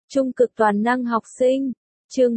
Trung cực toàn năng học sinh, chương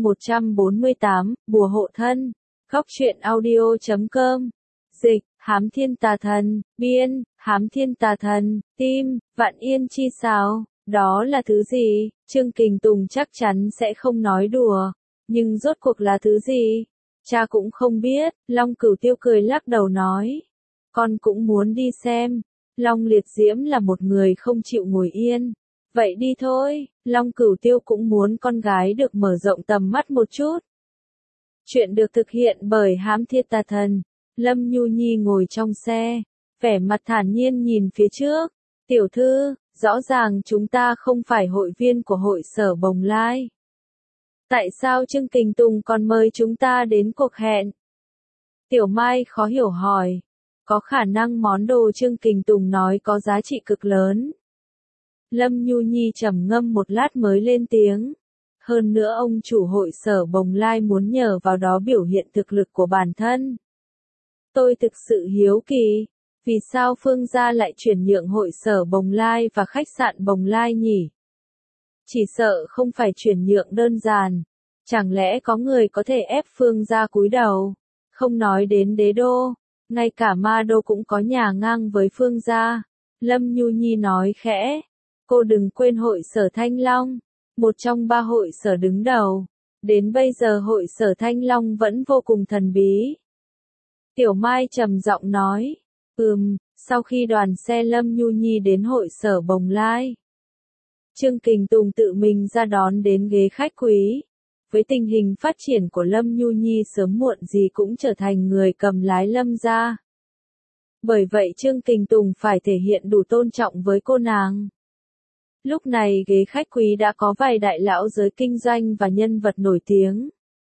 148, bùa hộ thân, góc truyện audio.com, dịch, Hám Thiên Tà Thần, biên, Hám Thiên Tà Thần, tim, Vạn Yên Chi Sáo, đó là thứ gì? Trương Kình Tùng chắc chắn sẽ không nói đùa, nhưng rốt cuộc là thứ gì? Cha cũng không biết, Long Cửu Tiêu cười lắc đầu nói, con cũng muốn đi xem. Long Liệt Diễm là một người không chịu ngồi yên. Vậy đi thôi, Long Cửu Tiêu cũng muốn con gái được mở rộng tầm mắt một chút. Chuyện được thực hiện bởi Hám Thiên Tà Thần. Lâm Nhu Nhi ngồi trong xe, vẻ mặt thản nhiên nhìn phía trước. Tiểu thư, rõ ràng chúng ta không phải hội viên của hội sở Bồng Lai. Tại sao Trương Kình Tùng còn mời chúng ta đến cuộc hẹn? Tiểu Mai khó hiểu hỏi. Có khả năng món đồ Trương Kình Tùng nói có giá trị cực lớn. Lâm Nhu Nhi trầm ngâm một lát mới lên tiếng. Hơn nữa ông chủ hội sở Bồng Lai muốn nhờ vào đó biểu hiện thực lực của bản thân. Tôi thực sự hiếu kỳ, vì sao Phương gia lại chuyển nhượng hội sở Bồng Lai và khách sạn Bồng Lai nhỉ? Chỉ sợ không phải chuyển nhượng đơn giản. Chẳng lẽ có người có thể ép Phương gia cúi đầu? Không nói đến đế đô, ngay cả ma đô cũng có nhà ngang với Phương gia. Lâm Nhu Nhi nói khẽ. Cô đừng quên hội sở Thanh Long, một trong ba hội sở đứng đầu. Đến bây giờ hội sở Thanh Long vẫn vô cùng thần bí. Tiểu Mai trầm giọng nói, sau khi đoàn xe Lâm Nhu Nhi đến hội sở Bồng Lai, Trương Kình Tùng tự mình ra đón đến ghế khách quý. Với tình hình phát triển của Lâm Nhu Nhi sớm muộn gì cũng trở thành người cầm lái Lâm gia. Bởi vậy Trương Kình Tùng phải thể hiện đủ tôn trọng với cô nàng. Lúc này ghế khách quý đã có vài đại lão giới kinh doanh và nhân vật nổi tiếng.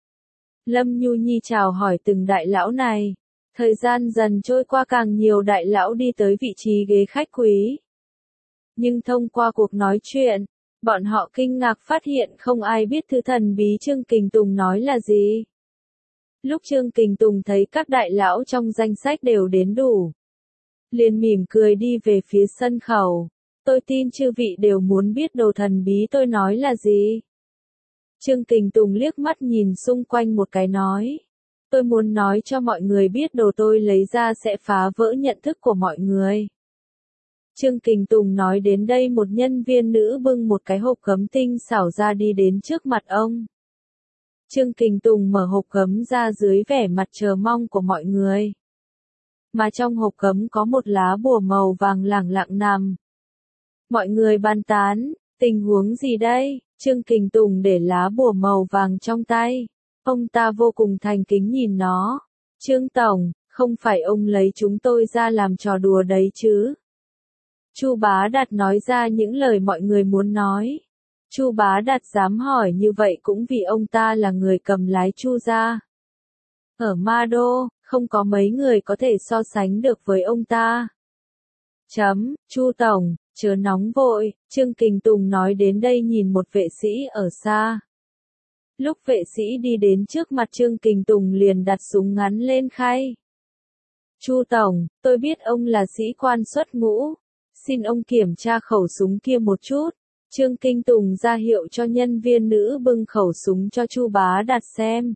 Lâm Nhu Nhi chào hỏi từng đại lão này. Thời gian dần trôi qua càng nhiều đại lão đi tới vị trí ghế khách quý. Nhưng thông qua cuộc nói chuyện, bọn họ kinh ngạc phát hiện không ai biết thứ thần bí Trương Kình Tùng nói là gì. Lúc Trương Kình Tùng thấy các đại lão trong danh sách đều đến đủ, liền mỉm cười đi về phía sân khấu. Tôi tin chư vị đều muốn biết đồ thần bí tôi nói là gì. Trương Kình Tùng liếc mắt nhìn xung quanh một cái nói. Tôi muốn nói cho mọi người biết đồ tôi lấy ra sẽ phá vỡ nhận thức của mọi người. Trương Kình Tùng nói đến đây một nhân viên nữ bưng một cái hộp gấm tinh xảo ra đi đến trước mặt ông. Trương Kình Tùng mở hộp gấm ra dưới vẻ mặt chờ mong của mọi người. Mà trong hộp gấm có một lá bùa màu vàng lẳng lặng nằm. Mọi người bàn tán, tình huống gì đây? Trương Kình Tùng để lá bùa màu vàng trong tay. Ông ta vô cùng thành kính nhìn nó. Trương Tổng, không phải ông lấy chúng tôi ra làm trò đùa đấy chứ? Chu Bá Đạt nói ra những lời mọi người muốn nói. Chu Bá Đạt dám hỏi như vậy cũng vì ông ta là người cầm lái Chu gia. Ở Ma Đô, không có mấy người có thể so sánh được với ông ta. Chu Tổng, chớ nóng vội, Trương Kình Tùng nói đến đây nhìn một vệ sĩ ở xa. Lúc vệ sĩ đi đến trước mặt Trương Kình Tùng liền đặt súng ngắn lên khay. Chu Tổng, tôi biết ông là sĩ quan xuất ngũ. Xin ông kiểm tra khẩu súng kia một chút. Trương Kình Tùng ra hiệu cho nhân viên nữ bưng khẩu súng cho Chu Bá Đạt xem.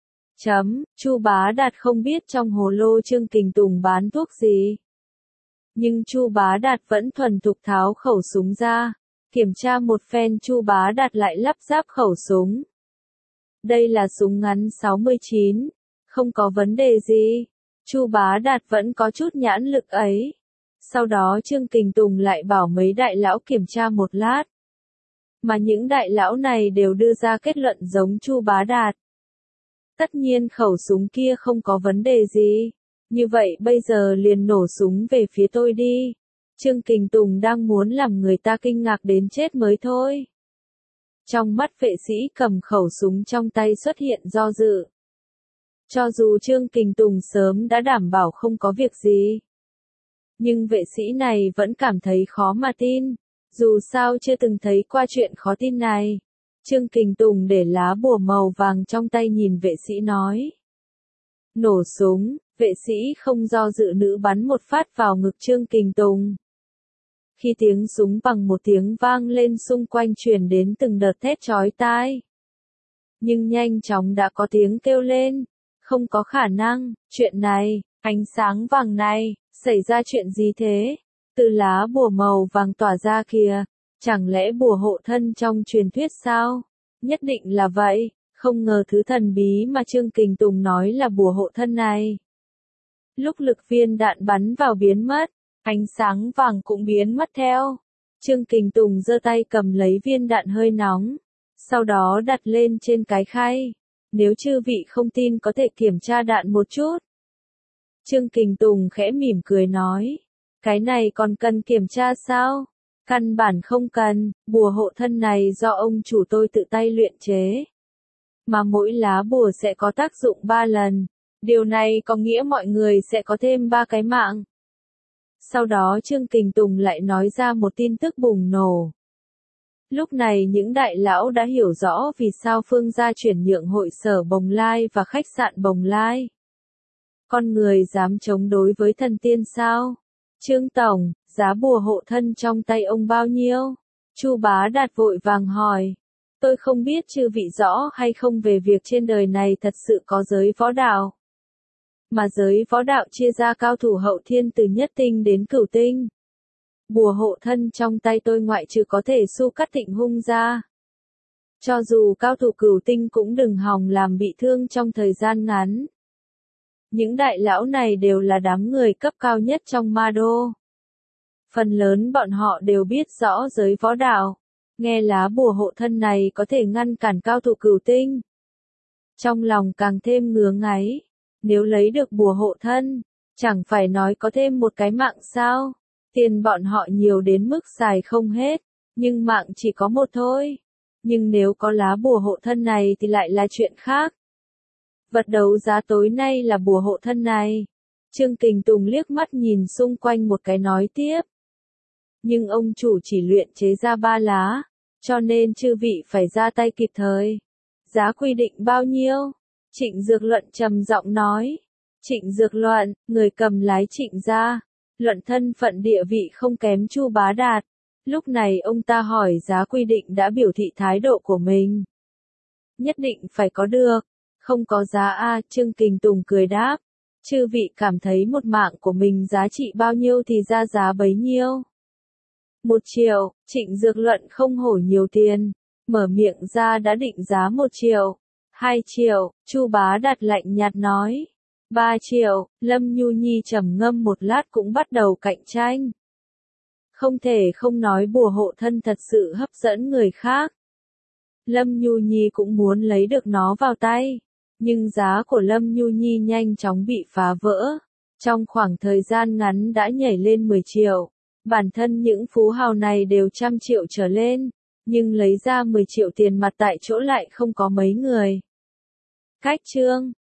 Chu Bá Đạt không biết trong hồ lô Trương Kình Tùng bán thuốc gì. Nhưng Chu Bá Đạt vẫn thuần thục tháo khẩu súng ra. Kiểm tra một phen Chu Bá Đạt lại lắp ráp khẩu súng. Đây là súng ngắn 69. Không có vấn đề gì. Chu Bá Đạt vẫn có chút nhãn lực ấy. Sau đó Trương Kình Tùng lại bảo mấy đại lão kiểm tra một lát. Mà những đại lão này đều đưa ra kết luận giống Chu Bá Đạt. Tất nhiên khẩu súng kia không có vấn đề gì. Như vậy bây giờ liền nổ súng về phía tôi đi. Trương Kình Tùng đang muốn làm người ta kinh ngạc đến chết mới thôi. Trong mắt vệ sĩ cầm khẩu súng trong tay xuất hiện do dự. Cho dù Trương Kình Tùng sớm đã đảm bảo không có việc gì. Nhưng vệ sĩ này vẫn cảm thấy khó mà tin. Dù sao chưa từng thấy qua chuyện khó tin này. Trương Kình Tùng để lá bùa màu vàng trong tay nhìn vệ sĩ nói. Nổ súng, vệ sĩ không do dự nữa bắn một phát vào ngực Trương Kình Tùng. Khi tiếng súng bằng một tiếng vang lên xung quanh truyền đến từng đợt thét chói tai. Nhưng nhanh chóng đã có tiếng kêu lên. Không có khả năng, chuyện này, ánh sáng vàng này, xảy ra chuyện gì thế? Từ lá bùa màu vàng tỏa ra kìa, chẳng lẽ bùa hộ thân trong truyền thuyết sao? Nhất định là vậy, không ngờ thứ thần bí mà Trương Kình Tùng nói là bùa hộ thân này. Lúc lực viên đạn bắn vào biến mất, ánh sáng vàng cũng biến mất theo. Trương Kình Tùng giơ tay cầm lấy viên đạn hơi nóng, sau đó đặt lên trên cái khay. Nếu chư vị không tin có thể kiểm tra đạn một chút. Trương Kình Tùng khẽ mỉm cười nói. Cái này còn cần kiểm tra sao? Căn bản không cần, bùa hộ thân này do ông chủ tôi tự tay luyện chế. Mà mỗi lá bùa sẽ có tác dụng 3 lần. Điều này có nghĩa mọi người sẽ có thêm 3 cái mạng. Sau đó Trương Kình Tùng lại nói ra một tin tức bùng nổ. Lúc này những đại lão đã hiểu rõ vì sao Phương gia chuyển nhượng hội sở Bồng Lai và khách sạn Bồng Lai. Con người dám chống đối với thần tiên sao? Trương Tổng, giá bùa hộ thân trong tay ông bao nhiêu? Chu Bá Đạt vội vàng hỏi. Tôi không biết chư vị rõ hay không về việc trên đời này thật sự có giới võ đạo. Mà giới võ đạo chia ra cao thủ hậu thiên từ nhất tinh đến cửu tinh. Bùa hộ thân trong tay tôi ngoại trừ có thể su cắt Thịnh Hung ra. Cho dù cao thủ cửu tinh cũng đừng hòng làm bị thương trong thời gian ngắn. Những đại lão này đều là đám người cấp cao nhất trong Ma Đô. Phần lớn bọn họ đều biết rõ giới võ đạo. Nghe lá bùa hộ thân này có thể ngăn cản cao thủ cửu tinh. Trong lòng càng thêm ngứa ngáy. Nếu lấy được bùa hộ thân, chẳng phải nói có thêm một cái mạng sao? Tiền bọn họ nhiều đến mức xài không hết, nhưng mạng chỉ có một thôi. Nhưng nếu có lá bùa hộ thân này thì lại là chuyện khác. Vật đấu giá tối nay là bùa hộ thân này. Trương Kình Tùng liếc mắt nhìn xung quanh một cái nói tiếp. Nhưng ông chủ chỉ luyện chế ra 3 lá, cho nên chư vị phải ra tay kịp thời. Giá quy định bao nhiêu? Trịnh Dược Luận trầm giọng nói. Trịnh Dược Luận, người cầm lái Trịnh gia. Luận thân phận địa vị không kém Chu Bá Đạt. Lúc này ông ta hỏi giá quy định đã biểu thị thái độ của mình. Nhất định phải có được. Không có giá a, Trương Kình Tùng cười đáp. Chư vị cảm thấy một mạng của mình giá trị bao nhiêu thì ra giá bấy nhiêu. 1 triệu, Trịnh Dược Luận không hổ nhiều tiền. Mở miệng ra đã định giá 1 triệu. 2 triệu, Chu Bá Đạt lạnh nhạt nói. 3 triệu, Lâm Nhu Nhi trầm ngâm một lát cũng bắt đầu cạnh tranh. Không thể không nói bùa hộ thân thật sự hấp dẫn người khác. Lâm Nhu Nhi cũng muốn lấy được nó vào tay. Nhưng giá của Lâm Nhu Nhi nhanh chóng bị phá vỡ. Trong khoảng thời gian ngắn đã nhảy lên 10 triệu. Bản thân những phú hào này đều trăm triệu trở lên. Nhưng lấy ra 10 triệu tiền mặt tại chỗ lại không có mấy người. Cách chương